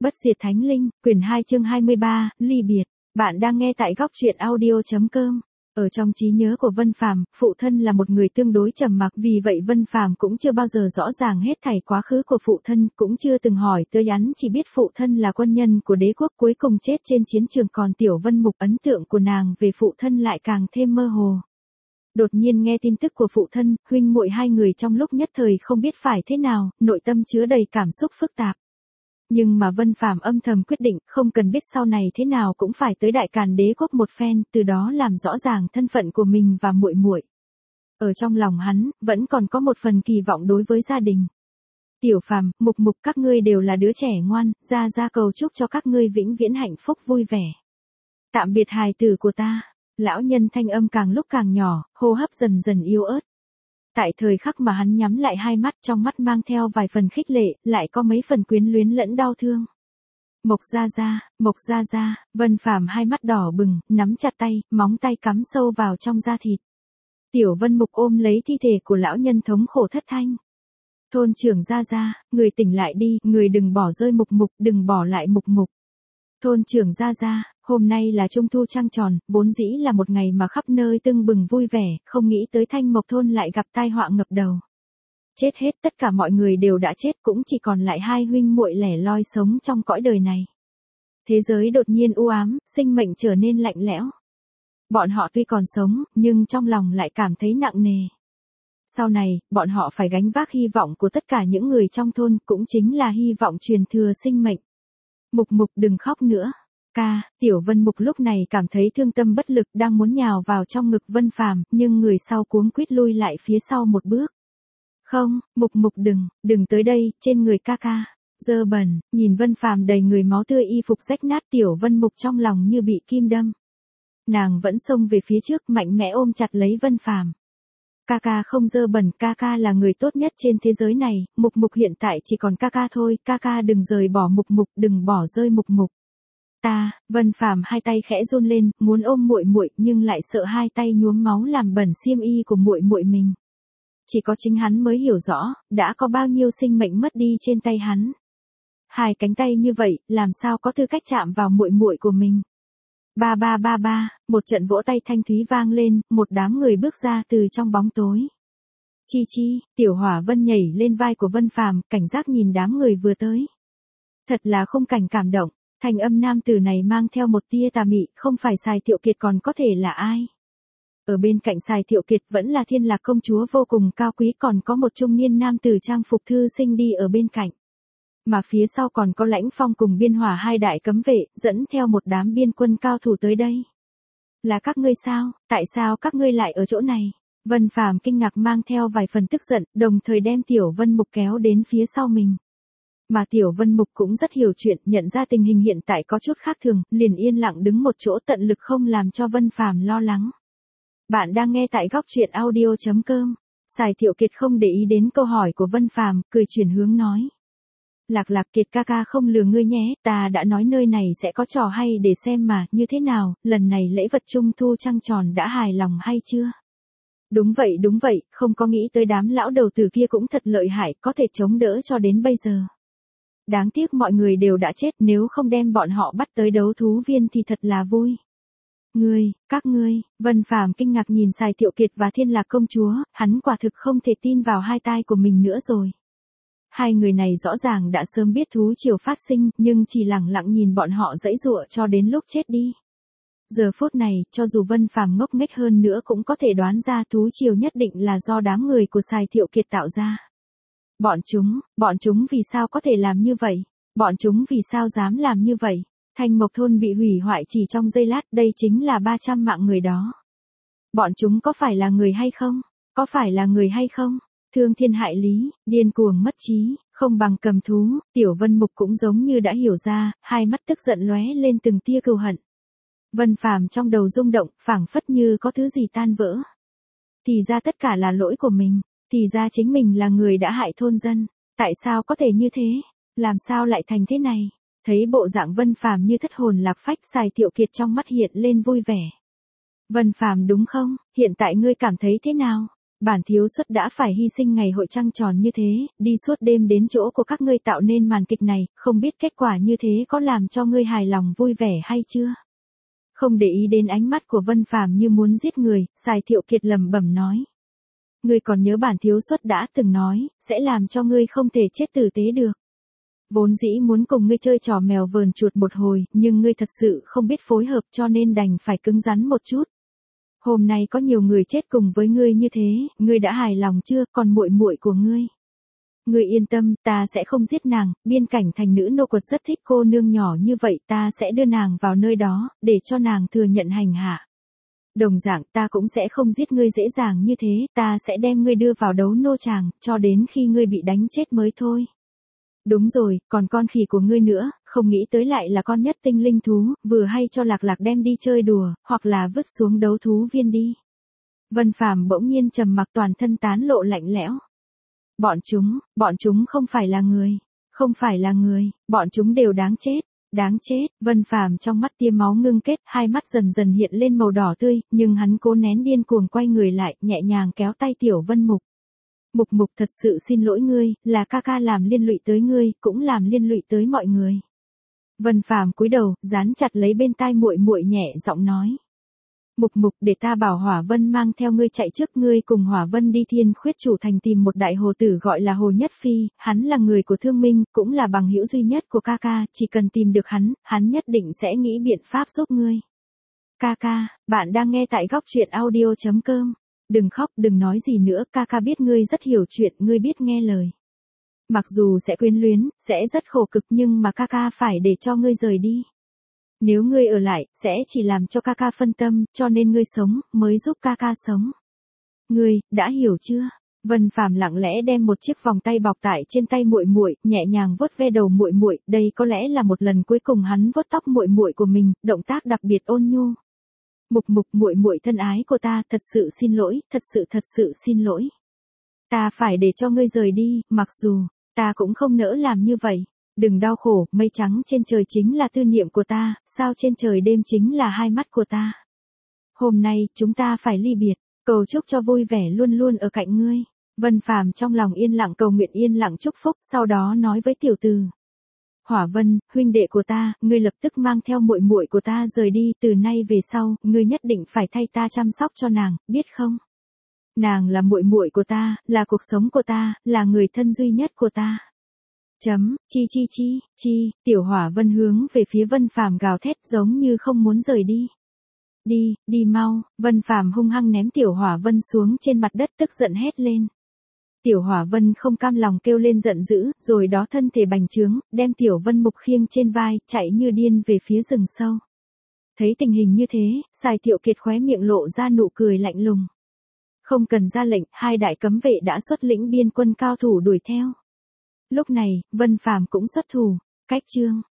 Bất diệt thánh linh, quyển 2 chương 23, ly biệt. Bạn đang nghe tại góc truyện audio.com. Ở trong trí nhớ của Vân Phàm, phụ thân là một người tương đối trầm mặc, vì vậy Vân Phàm cũng chưa bao giờ rõ ràng hết thảy quá khứ của phụ thân, cũng chưa từng hỏi tới hắn, chỉ biết phụ thân là quân nhân của đế quốc cuối cùng chết trên chiến trường, còn Tiểu Vân Mục ấn tượng của nàng về phụ thân lại càng thêm mơ hồ. Đột nhiên nghe tin tức của phụ thân, huynh muội hai người trong lúc nhất thời không biết phải thế nào, nội tâm chứa đầy cảm xúc phức tạp. Nhưng mà Vân Phàm âm thầm quyết định, không cần biết sau này thế nào cũng phải tới Đại Càn đế quốc một phen, từ đó làm rõ ràng thân phận của mình và muội muội. Ở trong lòng hắn, vẫn còn có một phần kỳ vọng đối với gia đình. Tiểu Phàm, Mục Mục, các ngươi đều là đứa trẻ ngoan, gia cầu chúc cho các ngươi vĩnh viễn hạnh phúc vui vẻ. Tạm biệt hài tử của ta. Lão nhân thanh âm càng lúc càng nhỏ, hô hấp dần dần yếu ớt. Tại thời khắc mà hắn nhắm lại hai mắt, trong mắt mang theo vài phần khích lệ, lại có mấy phần quyến luyến lẫn đau thương. Mộc gia gia, Vân Phàm hai mắt đỏ bừng, nắm chặt tay, móng tay cắm sâu vào trong da thịt. Tiểu Vân Mục ôm lấy thi thể của lão nhân thống khổ thất thanh. Thôn trưởng gia, người tỉnh lại đi, người đừng bỏ rơi Mục Mục, đừng bỏ lại Mục Mục. Thôn trưởng gia, hôm nay là trung thu trăng tròn, vốn dĩ là một ngày mà khắp nơi tưng bừng vui vẻ, không nghĩ tới Thanh Mộc thôn lại gặp tai họa ngập đầu. Chết hết, tất cả mọi người đều đã chết, cũng chỉ còn lại hai huynh muội lẻ loi sống trong cõi đời này. Thế giới đột nhiên u ám, sinh mệnh trở nên lạnh lẽo. Bọn họ tuy còn sống, nhưng trong lòng lại cảm thấy nặng nề. Sau này, bọn họ phải gánh vác hy vọng của tất cả những người trong thôn, cũng chính là hy vọng truyền thừa sinh mệnh. Mục Mục đừng khóc nữa. Ca, Tiểu Vân Mục lúc này cảm thấy thương tâm bất lực, đang muốn nhào vào trong ngực Vân Phàm, nhưng người sau cuống quýt lui lại phía sau một bước. Không, Mục đừng tới đây, trên người ca. Dơ bẩn, nhìn Vân Phàm đầy người máu tươi, y phục rách nát, Tiểu Vân Mục trong lòng như bị kim đâm. Nàng vẫn xông về phía trước, mạnh mẽ ôm chặt lấy Vân Phàm. Ca không dơ bẩn, ca là người tốt nhất trên thế giới này, Mục hiện tại chỉ còn ca thôi, ca đừng rời bỏ Mục, đừng bỏ rơi Mục. Vân Phàm hai tay khẽ run lên, muốn ôm muội muội, nhưng lại sợ hai tay nhuốm máu làm bẩn xiêm y của muội muội mình. Chỉ có chính hắn mới hiểu rõ, đã có bao nhiêu sinh mệnh mất đi trên tay hắn. Hai cánh tay như vậy, làm sao có tư cách chạm vào muội muội của mình. Ba, một trận vỗ tay thanh thúy vang lên, một đám người bước ra từ trong bóng tối. Chi, Tiểu Hỏa Vân nhảy lên vai của Vân Phàm, cảnh giác nhìn đám người vừa tới. Thật là khung cảnh cảm động. Thanh âm nam tử này mang theo một tia tà mị, không phải Sài Thiệu Kiệt còn có thể là ai. Ở bên cạnh Sài Thiệu Kiệt vẫn là Thiên Lạc công chúa vô cùng cao quý, còn có một trung niên nam tử trang phục thư sinh đi ở bên cạnh. Mà phía sau còn có Lãnh Phong cùng Biên Hỏa hai đại cấm vệ, dẫn theo một đám biên quân cao thủ tới đây. Là các ngươi sao, tại sao các ngươi lại ở chỗ này? Vân Phàm kinh ngạc mang theo vài phần tức giận, đồng thời đem Tiểu Vân Mục kéo đến phía sau mình. Mà Tiểu Vân Mục cũng rất hiểu chuyện, nhận ra tình hình hiện tại có chút khác thường, liền yên lặng đứng một chỗ, tận lực không làm cho Vân Phàm lo lắng. Bạn đang nghe tại góc truyện audio.com. Sài Thiệu Kiệt không để ý đến câu hỏi của Vân Phàm, cười chuyển hướng nói. Lạc Kiệt ca không lừa ngươi nhé, ta đã nói nơi này sẽ có trò hay để xem mà, như thế nào, lần này lễ vật trung thu trăng tròn đã hài lòng hay chưa? Đúng vậy, không có nghĩ tới đám lão đầu tử kia cũng thật lợi hại, có thể chống đỡ cho đến bây giờ. Đáng tiếc mọi người đều đã chết, nếu không đem bọn họ bắt tới đấu thú viên thì thật là vui. Các ngươi, Vân Phàm kinh ngạc nhìn Sài Thiệu Kiệt và Thiên Lạc công chúa, hắn quả thực không thể tin vào hai tai của mình nữa rồi. Hai người này rõ ràng đã sớm biết thú triều phát sinh, nhưng chỉ lẳng lặng nhìn bọn họ giãy giụa cho đến lúc chết đi. Giờ phút này, cho dù Vân Phàm ngốc nghếch hơn nữa cũng có thể đoán ra thú triều nhất định là do đám người của Sài Thiệu Kiệt tạo ra. Bọn chúng vì sao có thể làm như vậy? Bọn chúng vì sao dám làm như vậy? Thanh Mộc thôn bị hủy hoại chỉ trong giây lát, đây chính là 300 mạng người đó. Bọn chúng có phải là người hay không? Thương thiên hại lý, điên cuồng mất trí, không bằng cầm thú, Tiểu Vân Mục cũng giống như đã hiểu ra, hai mắt tức giận lóe lên từng tia cừu hận. Vân Phàm trong đầu rung động, phảng phất như có thứ gì tan vỡ. Thì ra tất cả là lỗi của mình. Thì ra chính mình là người đã hại thôn dân, tại sao có thể như thế, làm sao lại thành thế này? Thấy bộ dạng Vân Phàm như thất hồn lạc phách, Sài Thiệu Kiệt trong mắt hiện lên vui vẻ. Vân Phàm đúng không, hiện tại ngươi cảm thấy thế nào? Bản thiếu xuất đã phải hy sinh ngày hội trăng tròn như thế, đi suốt đêm đến chỗ của các ngươi tạo nên màn kịch này, không biết kết quả như thế có làm cho ngươi hài lòng vui vẻ hay chưa? Không để ý đến ánh mắt của Vân Phàm như muốn giết người, Sài Thiệu Kiệt lẩm bẩm nói. Ngươi còn nhớ bản thiếu xuất đã từng nói, sẽ làm cho ngươi không thể chết tử tế được. Vốn dĩ muốn cùng ngươi chơi trò mèo vờn chuột một hồi, nhưng ngươi thật sự không biết phối hợp cho nên đành phải cứng rắn một chút. Hôm nay có nhiều người chết cùng với ngươi như thế, ngươi đã hài lòng chưa, còn muội muội của ngươi? Ngươi yên tâm, ta sẽ không giết nàng, biên cảnh thành nữ nô quật rất thích cô nương nhỏ như vậy, ta sẽ đưa nàng vào nơi đó, để cho nàng thừa nhận hành hạ. Đồng dạng ta cũng sẽ không giết ngươi dễ dàng như thế, ta sẽ đem ngươi đưa vào đấu nô tràng, cho đến khi ngươi bị đánh chết mới thôi. Đúng rồi, còn con khỉ của ngươi nữa, không nghĩ tới lại là con nhất tinh linh thú, vừa hay cho Lạc Lạc đem đi chơi đùa, hoặc là vứt xuống đấu thú viên đi. Vân Phàm bỗng nhiên trầm mặc, toàn thân tán lộ lạnh lẽo. Bọn chúng không phải là người, không phải là người, bọn chúng đều đáng chết. Đáng chết, Vân Phàm trong mắt tia máu ngưng kết, hai mắt dần dần hiện lên màu đỏ tươi, nhưng hắn cố nén điên cuồng quay người lại, nhẹ nhàng kéo tay Tiểu Vân Mục. Mục thật sự xin lỗi ngươi, là ca ca làm liên lụy tới ngươi, cũng làm liên lụy tới mọi người. Vân Phàm cúi đầu, dán chặt lấy bên tai muội muội nhẹ giọng nói. Mục để ta bảo Hỏa Vân mang theo ngươi chạy trước, ngươi cùng Hỏa Vân đi Thiên Khuyết Chủ Thành tìm một đại hồ tử gọi là Hồ Nhất Phi, hắn là người của Thương Minh, cũng là bằng hữu duy nhất của ca ca, chỉ cần tìm được hắn nhất định sẽ nghĩ biện pháp giúp ngươi. Ca ca, bạn đang nghe tại góc truyện audio.com. Đừng khóc, đừng nói gì nữa, ca ca biết ngươi rất hiểu chuyện, ngươi biết nghe lời. Mặc dù sẽ quyến luyến, sẽ rất khổ cực nhưng mà ca ca phải để cho ngươi rời đi. Nếu ngươi ở lại, sẽ chỉ làm cho ca ca phân tâm, cho nên ngươi sống, mới giúp ca ca sống. Ngươi, đã hiểu chưa? Vân Phàm lặng lẽ đem một chiếc vòng tay bọc tại trên tay muội muội, nhẹ nhàng vuốt ve đầu muội muội, đây có lẽ là một lần cuối cùng hắn vuốt tóc muội muội của mình, động tác đặc biệt ôn nhu. Mục muội muội thân ái của ta, thật sự xin lỗi, thật sự xin lỗi. Ta phải để cho ngươi rời đi, mặc dù ta cũng không nỡ làm như vậy. Đừng đau khổ, mây trắng trên trời chính là tư niệm của ta, sao trên trời đêm chính là hai mắt của ta. Hôm nay, chúng ta phải ly biệt, cầu chúc cho vui vẻ luôn luôn ở cạnh ngươi. Vân Phàm trong lòng yên lặng cầu nguyện, yên lặng chúc phúc, sau đó nói với Tiểu Từ. Hỏa Vân, huynh đệ của ta, ngươi lập tức mang theo muội muội của ta rời đi, từ nay về sau, ngươi nhất định phải thay ta chăm sóc cho nàng, biết không? Nàng là muội muội của ta, là cuộc sống của ta, là người thân duy nhất của ta. Chi, Tiểu Hỏa Vân hướng về phía Vân Phàm gào thét giống như không muốn rời đi. Đi mau, Vân Phàm hung hăng ném Tiểu Hỏa Vân xuống trên mặt đất, tức giận hét lên. Tiểu Hỏa Vân không cam lòng kêu lên giận dữ, rồi đó thân thể bành trướng, đem Tiểu Vân Mục khiêng trên vai, chạy như điên về phía rừng sâu. Thấy tình hình như thế, Sài Thiệu Kiệt khóe miệng lộ ra nụ cười lạnh lùng. Không cần ra lệnh, hai đại cấm vệ đã xuất lĩnh biên quân cao thủ đuổi theo. Lúc này, Vân Phàm cũng xuất thủ, cách chương.